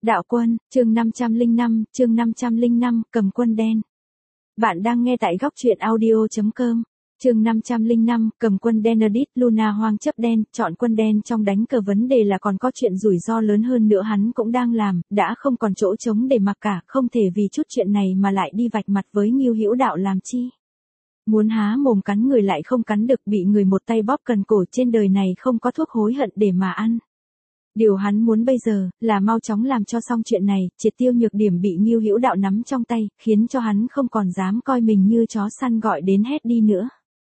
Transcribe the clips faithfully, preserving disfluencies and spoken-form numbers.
Đạo quân, chương năm trăm lẻ năm, chương năm trăm lẻ năm, cầm quân đen. Bạn đang nghe tại góc truyện audio chấm com. Chương năm trăm lẻ năm, cầm quân đen edit Luna hoang chấp đen, chọn quân đen trong đánh cờ vấn đề là còn có chuyện rủi ro lớn hơn nữa hắn cũng đang làm, đã không còn chỗ trống để mặc cả, không thể vì chút chuyện này mà lại đi vạch mặt với Ngưu Hữu Đạo làm chi. Muốn há mồm cắn người lại không cắn được, bị người một tay bóp cần cổ, trên đời này không có thuốc hối hận để mà ăn. Điều hắn muốn bây giờ, là mau chóng làm cho xong chuyện này, triệt tiêu nhược điểm bị Ngưu Hữu Đạo nắm trong tay, khiến cho hắn không còn dám coi mình như chó săn gọi đến hét đi nữa.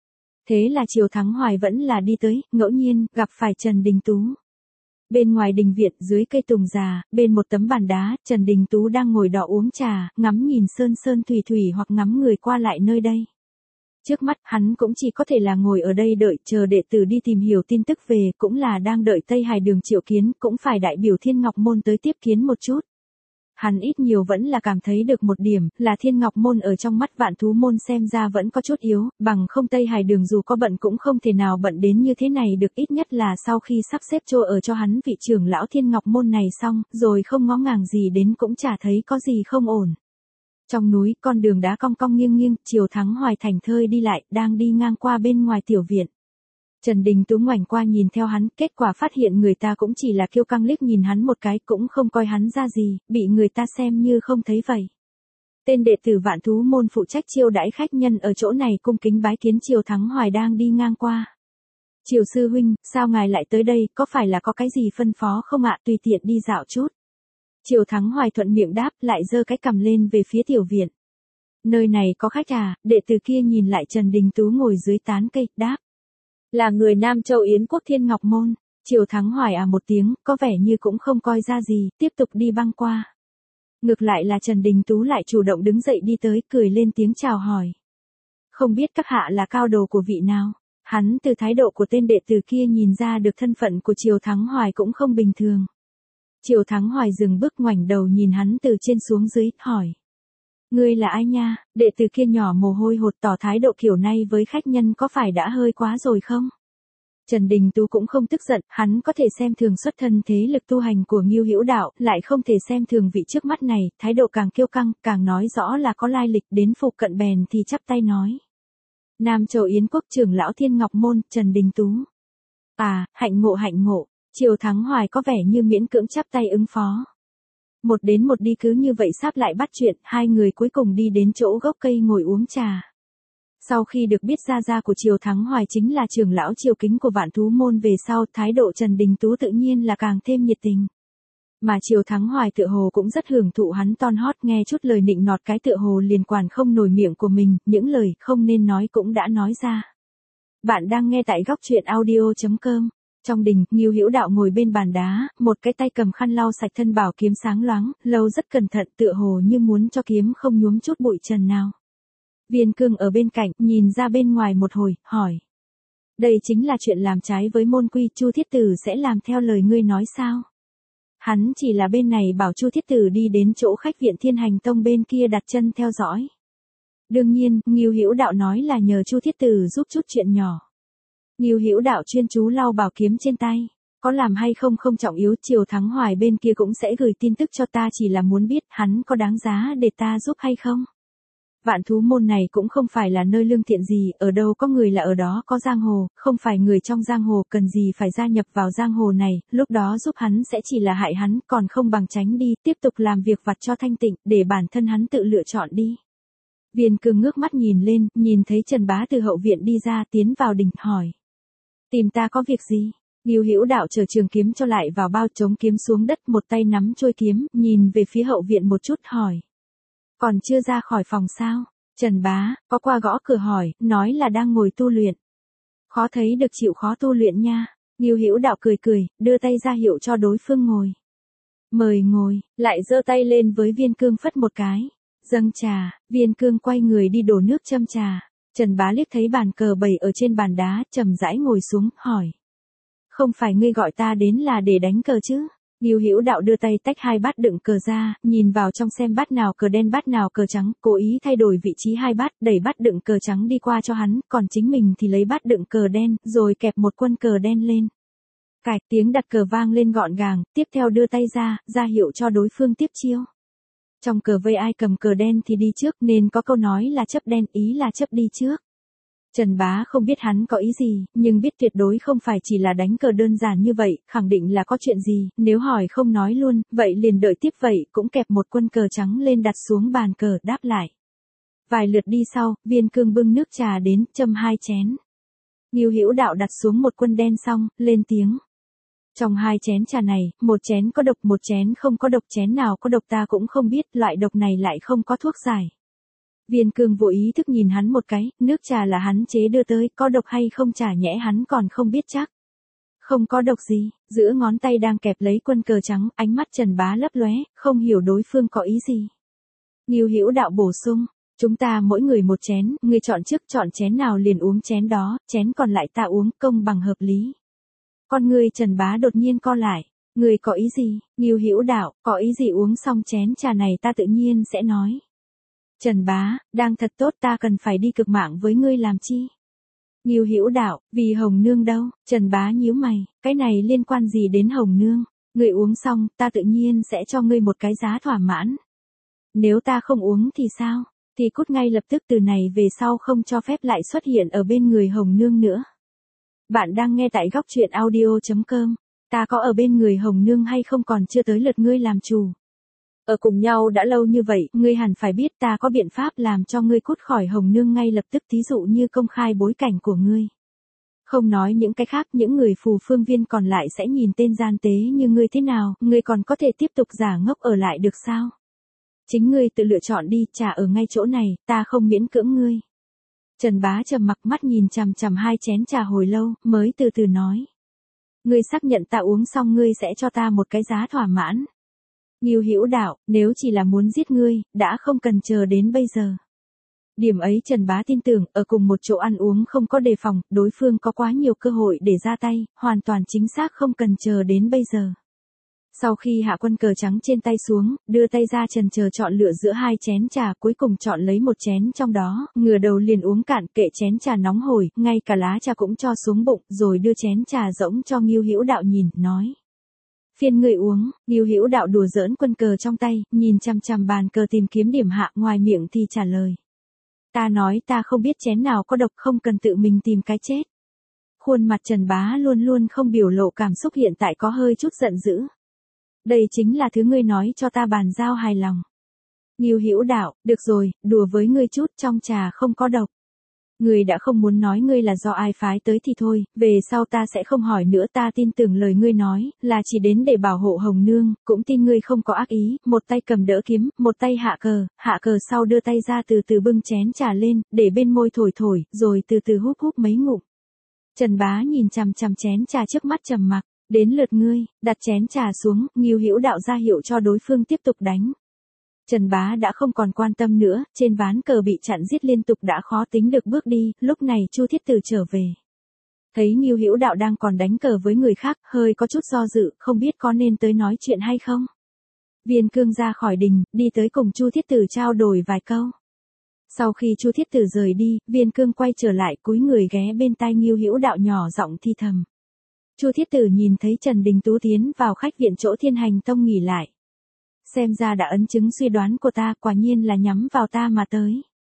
Thế là Triều Thắng Hoài vẫn là đi tới, ngẫu nhiên, gặp phải Trần Đình Tú. Bên ngoài đình viện, dưới cây tùng già, bên một tấm bàn đá, Trần Đình Tú đang ngồi đọ uống trà, ngắm nhìn sơn sơn thủy thủy hoặc ngắm người qua lại nơi đây. Trước mắt, hắn cũng chỉ có thể là ngồi ở đây đợi chờ đệ tử đi tìm hiểu tin tức về, cũng là đang đợi Tây Hải Đường triệu kiến, cũng phải đại biểu Thiên Ngọc Môn tới tiếp kiến một chút. Hắn ít nhiều vẫn là cảm thấy được một điểm, là Thiên Ngọc Môn ở trong mắt Vạn Thú Môn xem ra vẫn có chút yếu, bằng không Tây Hải Đường dù có bận cũng không thể nào bận đến như thế này được, ít nhất là sau khi sắp xếp chỗ ở cho hắn vị trưởng lão Thiên Ngọc Môn này xong, rồi không ngó ngàng gì đến cũng chả thấy có gì không ổn. Trong núi, con đường đá cong cong nghiêng nghiêng, Triều Thắng Hoài thảnh thơi đi lại, đang đi ngang qua bên ngoài tiểu viện. Trần Đình Tú ngoảnh qua nhìn theo hắn, kết quả phát hiện người ta cũng chỉ là kiêu căng liếc nhìn hắn một cái, cũng không coi hắn ra gì, bị người ta xem như không thấy vậy. Tên đệ tử Vạn Thú Môn phụ trách chiêu đãi khách nhân ở chỗ này cung kính bái kiến Triều Thắng Hoài đang đi ngang qua. Triều sư huynh, sao ngài lại tới đây, có phải là có cái gì phân phó không ạ, tùy tiện đi dạo chút. Triều Thắng Hoài thuận miệng đáp, lại giơ cái cằm lên về phía tiểu viện. Nơi này có khách à, đệ tử kia nhìn lại Trần Đình Tú ngồi dưới tán cây, đáp. Là người Nam Châu Yến Quốc Thiên Ngọc Môn. Triều Thắng Hoài à một tiếng, có vẻ như cũng không coi ra gì, tiếp tục đi băng qua. Ngược lại là Trần Đình Tú lại chủ động đứng dậy đi tới, cười lên tiếng chào hỏi. Không biết các hạ là cao đồ của vị nào? Hắn từ thái độ của tên đệ tử kia nhìn ra được thân phận của Triều Thắng Hoài cũng không bình thường. Triều Thắng Hoài dừng bước ngoảnh đầu nhìn hắn từ trên xuống dưới, hỏi. Ngươi là ai nha? Đệ tử kia nhỏ mồ hôi hột tỏ thái độ kiểu này với khách nhân có phải đã hơi quá rồi không? Trần Đình Tú cũng không tức giận, hắn có thể xem thường xuất thân thế lực tu hành của Ngưu Hữu Đạo, lại không thể xem thường vị trước mắt này, thái độ càng kiêu căng, càng nói rõ là có lai lịch, đến phụ cận bèn thì chắp tay nói. Nam Châu Yến Quốc trưởng lão Thiên Ngọc Môn, Trần Đình Tú. À, hạnh ngộ hạnh ngộ. Triều Thắng Hoài có vẻ như miễn cưỡng chắp tay ứng phó. Một đến một đi cứ như vậy sáp lại bắt chuyện, hai người cuối cùng đi đến chỗ gốc cây ngồi uống trà. Sau khi được biết gia gia của Triều Thắng Hoài chính là trưởng lão triều kính của Vạn Thú Môn về sau, thái độ Trần Đình Tú tự nhiên là càng thêm nhiệt tình. Mà Triều Thắng Hoài tựa hồ cũng rất hưởng thụ hắn ton hót, nghe chút lời nịnh nọt cái tựa hồ liền quản không nổi miệng của mình, những lời không nên nói cũng đã nói ra. Bạn đang nghe tại góc truyện audio chấm com. Trong đình, Ngưu Hữu Đạo ngồi bên bàn đá, một cái tay cầm khăn lau sạch thân bảo kiếm sáng loáng, lâu rất cẩn thận, tựa hồ như muốn cho kiếm không nhuốm chút bụi trần nào. Viên Cương ở bên cạnh, nhìn ra bên ngoài một hồi, hỏi. Đây chính là chuyện làm trái với môn quy, Chu Thiết Tử sẽ làm theo lời ngươi nói sao? Hắn chỉ là bên này bảo Chu Thiết Tử đi đến chỗ khách viện Thiên Hành Tông bên kia đặt chân theo dõi. Đương nhiên, Ngưu Hữu Đạo nói là nhờ Chu Thiết Tử giúp chút chuyện nhỏ. Ngưu Hữu Đạo chuyên chú lau bảo kiếm trên tay. Có làm hay không không trọng yếu, Triều Thắng Hoài bên kia cũng sẽ gửi tin tức cho ta, chỉ là muốn biết hắn có đáng giá để ta giúp hay không. Vạn Thú Môn này cũng không phải là nơi lương thiện gì, ở đâu có người là ở đó có giang hồ, không phải người trong giang hồ cần gì phải gia nhập vào giang hồ này, lúc đó giúp hắn sẽ chỉ là hại hắn, còn không bằng tránh đi, tiếp tục làm việc vặt cho thanh tịnh, để bản thân hắn tự lựa chọn đi. Viên Cương ngước mắt nhìn lên, nhìn thấy Trần Bá từ hậu viện đi ra, tiến vào đình, hỏi. Tìm ta có việc gì? Ngưu Hữu Đạo chờ trường kiếm cho lại vào bao, chống kiếm xuống đất, một tay nắm chuôi kiếm, nhìn về phía hậu viện một chút, hỏi. Còn chưa ra khỏi phòng sao? Trần Bá, có qua gõ cửa hỏi, nói là đang ngồi tu luyện. Khó thấy được chịu khó tu luyện nha. Ngưu Hữu Đạo cười cười, đưa tay ra hiệu cho đối phương ngồi. Mời ngồi, lại giơ tay lên với Viên Cương phất một cái. Dâng trà, Viên Cương quay người đi đổ nước châm trà. Trần Bá liếc thấy bàn cờ bày ở trên bàn đá, chậm rãi ngồi xuống, hỏi. Không phải ngươi gọi ta đến là để đánh cờ chứ? Ngưu Hữu Đạo đưa tay tách hai bát đựng cờ ra, nhìn vào trong xem bát nào cờ đen bát nào cờ trắng, cố ý thay đổi vị trí hai bát, đẩy bát đựng cờ trắng đi qua cho hắn, còn chính mình thì lấy bát đựng cờ đen, rồi kẹp một quân cờ đen lên. Cạch, tiếng đặt cờ vang lên gọn gàng, tiếp theo đưa tay ra, ra hiệu cho đối phương tiếp chiêu. Trong cờ vây ai cầm cờ đen thì đi trước, nên có câu nói là chấp đen, ý là chấp đi trước. Trần Bá không biết hắn có ý gì, nhưng biết tuyệt đối không phải chỉ là đánh cờ đơn giản như vậy, khẳng định là có chuyện gì, nếu hỏi không nói luôn, vậy liền đợi tiếp vậy, cũng kẹp một quân cờ trắng lên đặt xuống bàn cờ, đáp lại. Vài lượt đi sau, Viên Cương bưng nước trà đến, châm hai chén. Ngưu Hữu Đạo đặt xuống một quân đen xong, lên tiếng. Trong hai chén trà này, một chén có độc, một chén không có độc, chén nào có độc ta cũng không biết, loại độc này lại không có thuốc giải. Viên Cương vô ý thức nhìn hắn một cái, nước trà là hắn chế đưa tới, có độc hay không chả nhẽ hắn còn không biết chắc. Không có độc gì, giữa ngón tay đang kẹp lấy quân cờ trắng, ánh mắt Trần Bá lấp lóe, không hiểu đối phương có ý gì. Ngưu Hữu Đạo bổ sung, chúng ta mỗi người một chén, ngươi chọn trước, chọn chén nào liền uống chén đó, chén còn lại ta uống, công bằng hợp lý. Con ngươi Trần Bá đột nhiên co lại, ngươi có ý gì? Ngưu Hữu Đạo, có ý gì uống xong chén trà này ta tự nhiên sẽ nói. Trần Bá, đang thật tốt, ta cần phải đi cực mạng với ngươi làm chi? Ngưu Hữu Đạo, vì Hồng Nương đâu? Trần Bá nhíu mày, cái này liên quan gì đến Hồng Nương? Ngươi uống xong, ta tự nhiên sẽ cho ngươi một cái giá thỏa mãn. Nếu ta không uống thì sao? Thì cút ngay lập tức, từ này về sau không cho phép lại xuất hiện ở bên người Hồng Nương nữa. Bạn đang nghe tại góc truyện audio chấm com. Ta có ở bên người Hồng Nương hay không còn chưa tới lượt ngươi làm chủ. Ở cùng nhau đã lâu như vậy, ngươi hẳn phải biết ta có biện pháp làm cho ngươi cút khỏi Hồng Nương ngay lập tức, thí dụ như công khai bối cảnh của ngươi. Không nói những cái khác, những người phù phương viên còn lại sẽ nhìn tên gian tế như ngươi thế nào, ngươi còn có thể tiếp tục giả ngốc ở lại được sao? Chính ngươi tự lựa chọn đi, trà ở ngay chỗ này, ta không miễn cưỡng ngươi. Trần Bá trầm mặc, mắt nhìn chằm chằm hai chén trà hồi lâu, mới từ từ nói. Ngươi xác nhận ta uống xong ngươi sẽ cho ta một cái giá thỏa mãn. Ngưu Hữu Đạo, nếu chỉ là muốn giết ngươi, đã không cần chờ đến bây giờ. Điểm ấy Trần Bá tin tưởng, ở cùng một chỗ ăn uống không có đề phòng, đối phương có quá nhiều cơ hội để ra tay, hoàn toàn chính xác không cần chờ đến bây giờ. Sau khi hạ quân cờ trắng trên tay xuống, đưa tay ra chần chờ chọn lựa giữa hai chén trà, cuối cùng chọn lấy một chén trong đó, ngửa đầu liền uống cạn, kệ chén trà nóng hổi, ngay cả lá trà cũng cho xuống bụng, rồi đưa chén trà rỗng cho Ngưu Hữu Đạo nhìn, nói. Phiên người uống. Ngưu Hữu Đạo đùa giỡn quân cờ trong tay, nhìn chằm chằm bàn cờ tìm kiếm điểm hạ, ngoài miệng thì trả lời. Ta nói ta không biết chén nào có độc, không cần tự mình tìm cái chết. Khuôn mặt Trần Bá luôn luôn không biểu lộ cảm xúc, hiện tại có hơi chút giận dữ. Đây chính là thứ ngươi nói cho ta bàn giao hài lòng. Ngưu Hữu Đạo, được rồi, đùa với ngươi chút, trong trà không có độc. Ngươi đã không muốn nói ngươi là do ai phái tới thì thôi, về sau ta sẽ không hỏi nữa, ta tin tưởng lời ngươi nói, là chỉ đến để bảo hộ Hồng Nương, cũng tin ngươi không có ác ý, một tay cầm đỡ kiếm, một tay hạ cờ, hạ cờ sau đưa tay ra từ từ bưng chén trà lên, để bên môi thổi thổi, rồi từ từ húp húp mấy ngụm. Trần Bá nhìn chằm chằm chén trà trước mắt trầm mặc, đến lượt ngươi, đặt chén trà xuống, Ngưu Hữu Đạo ra hiệu cho đối phương tiếp tục đánh. Trần Bá đã không còn quan tâm nữa, trên ván cờ bị chặn giết liên tục đã khó tính được bước đi, lúc này Chu Thiết Tử trở về. Thấy Ngưu Hữu Đạo đang còn đánh cờ với người khác, hơi có chút do dự, không biết có nên tới nói chuyện hay không. Viên Cương ra khỏi đình, đi tới cùng Chu Thiết Tử trao đổi vài câu. Sau khi Chu Thiết Tử rời đi, Viên Cương quay trở lại, cúi người ghé bên tai Ngưu Hữu Đạo nhỏ giọng thi thầm. Chu Thiết Tử nhìn thấy Trần Đình Tú tiến vào khách viện chỗ Thiên Hành Tông nghỉ lại. Xem ra đã ấn chứng suy đoán của ta, quả nhiên là nhắm vào ta mà tới.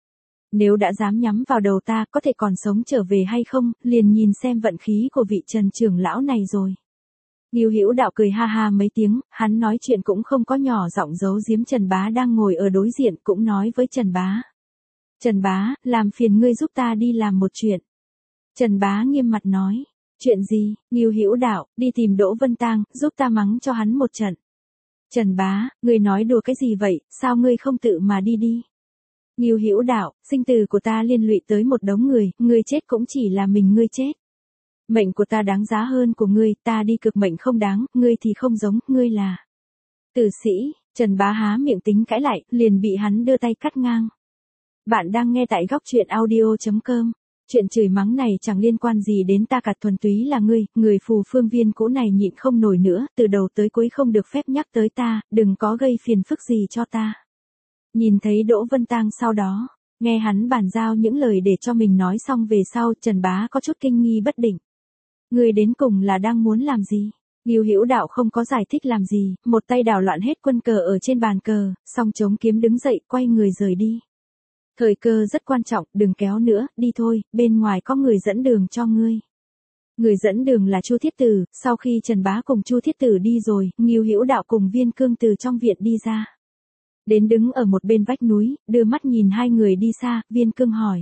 Nếu đã dám nhắm vào đầu ta, có thể còn sống trở về hay không, liền nhìn xem vận khí của vị Trần trưởng lão này rồi. Ngưu Hữu Đạo cười ha ha mấy tiếng, hắn nói chuyện cũng không có nhỏ giọng giấu giếm Trần Bá đang ngồi ở đối diện, cũng nói với Trần Bá. Trần Bá, làm phiền ngươi giúp ta đi làm một chuyện. Trần Bá nghiêm mặt nói. Chuyện gì? Ngưu Hữu Đạo, đi tìm Đỗ Vân Tang, giúp ta mắng cho hắn một trận. Trần Bá, ngươi nói đùa cái gì vậy, sao ngươi không tự mà đi đi? Ngưu Hữu Đạo, sinh tử của ta liên lụy tới một đống người, ngươi chết cũng chỉ là mình ngươi chết. Mệnh của ta đáng giá hơn của ngươi, ta đi cực mệnh không đáng, ngươi thì không giống, ngươi là tử sĩ. Trần Bá há miệng tính cãi lại, liền bị hắn đưa tay cắt ngang. Bạn đang nghe tại góc truyện audio chấm com. Chuyện chửi mắng này chẳng liên quan gì đến ta cả, thuần túy là ngươi, người phù phương viên cũ này nhịn không nổi nữa, từ đầu tới cuối không được phép nhắc tới ta, đừng có gây phiền phức gì cho ta. Nhìn thấy Đỗ Vân Tang sau đó, nghe hắn bàn giao những lời để cho mình nói xong về sau, Trần Bá có chút kinh nghi bất định. Ngươi đến cùng là đang muốn làm gì? Ngưu Hữu Đạo không có giải thích làm gì, một tay đảo loạn hết quân cờ ở trên bàn cờ, song chống kiếm đứng dậy, quay người rời đi. Thời cơ rất quan trọng, đừng kéo nữa, đi thôi, bên ngoài có người dẫn đường cho ngươi. Người dẫn đường là Chu Thiết Tử, sau khi Trần Bá cùng Chu Thiết Tử đi rồi, Ngưu Hữu Đạo cùng Viên Cương từ trong viện đi ra. Đến đứng ở một bên vách núi, đưa mắt nhìn hai người đi xa, Viên Cương hỏi.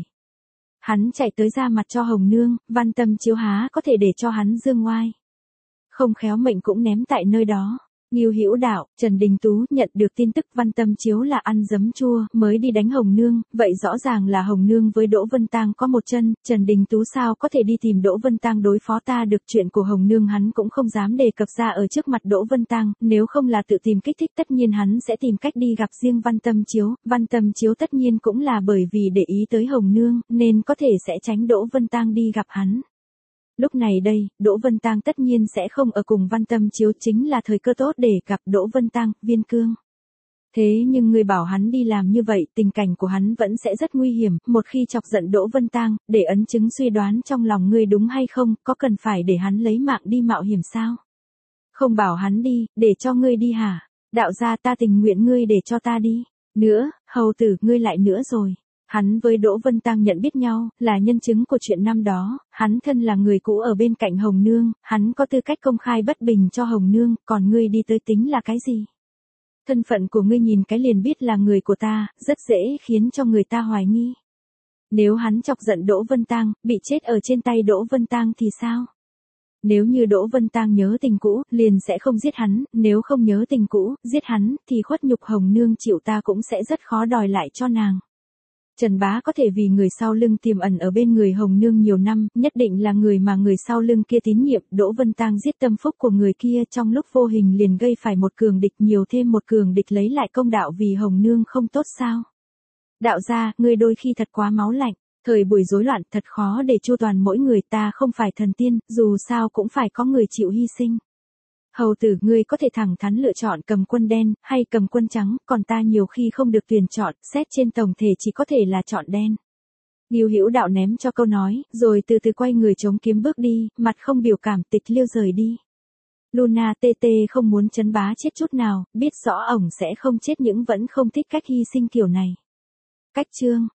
Hắn chạy tới ra mặt cho Hồng Nương, Văn Tâm Chiếu há có thể để cho hắn dương oai. Không khéo mệnh cũng ném tại nơi đó. Ngưu Hữu Đạo, Trần Đình Tú nhận được tin tức Văn Tâm Chiếu là ăn giấm chua, mới đi đánh Hồng Nương, vậy rõ ràng là Hồng Nương với Đỗ Vân Tang có một chân, Trần Đình Tú sao có thể đi tìm Đỗ Vân Tang đối phó ta được, chuyện của Hồng Nương hắn cũng không dám đề cập ra ở trước mặt Đỗ Vân Tang, nếu không là tự tìm kích thích tất nhiên hắn sẽ tìm cách đi gặp riêng Văn Tâm Chiếu, Văn Tâm Chiếu tất nhiên cũng là bởi vì để ý tới Hồng Nương, nên có thể sẽ tránh Đỗ Vân Tang đi gặp hắn. Lúc này đây, Đỗ Vân Tang tất nhiên sẽ không ở cùng Văn Tâm Chiếu, chính là thời cơ tốt để gặp Đỗ Vân Tang, Viên Cương. Thế nhưng ngươi bảo hắn đi làm như vậy, tình cảnh của hắn vẫn sẽ rất nguy hiểm, một khi chọc giận Đỗ Vân Tang, để ấn chứng suy đoán trong lòng ngươi đúng hay không, có cần phải để hắn lấy mạng đi mạo hiểm sao? Không bảo hắn đi, để cho ngươi đi hả? Đạo gia ta tình nguyện ngươi để cho ta đi. Nữa, hầu tử, ngươi lại nữa rồi. Hắn với Đỗ Vân Tang nhận biết nhau, là nhân chứng của chuyện năm đó, hắn thân là người cũ ở bên cạnh Hồng Nương, hắn có tư cách công khai bất bình cho Hồng Nương, còn ngươi đi tới tính là cái gì? Thân phận của ngươi nhìn cái liền biết là người của ta, rất dễ khiến cho người ta hoài nghi. Nếu hắn chọc giận Đỗ Vân Tang, bị chết ở trên tay Đỗ Vân Tang thì sao? Nếu như Đỗ Vân Tang nhớ tình cũ, liền sẽ không giết hắn, nếu không nhớ tình cũ, giết hắn, thì khuất nhục Hồng Nương chịu ta cũng sẽ rất khó đòi lại cho nàng. Trần Bá có thể vì người sau lưng tiềm ẩn ở bên người Hồng Nương nhiều năm, nhất định là người mà người sau lưng kia tín nhiệm, Đỗ Vân Tang giết tâm phúc của người kia trong lúc vô hình liền gây phải một cường địch, nhiều thêm một cường địch lấy lại công đạo vì Hồng Nương không tốt sao? Đạo gia, ngươi đôi khi thật quá máu lạnh, thời buổi rối loạn thật khó để chu toàn mỗi người, ta không phải thần tiên, dù sao cũng phải có người chịu hy sinh. Hầu tử, ngươi có thể thẳng thắn lựa chọn cầm quân đen, hay cầm quân trắng, còn ta nhiều khi không được tuyển chọn, xét trên tổng thể chỉ có thể là chọn đen. Ngưu Hữu Đạo ném cho câu nói, rồi từ từ quay người chống kiếm bước đi, mặt không biểu cảm, tịch liêu rời đi. Luna tê tê không muốn Trấn Bá chết chút nào, biết rõ ổng sẽ không chết nhưng vẫn không thích cách hy sinh kiểu này. Cách chương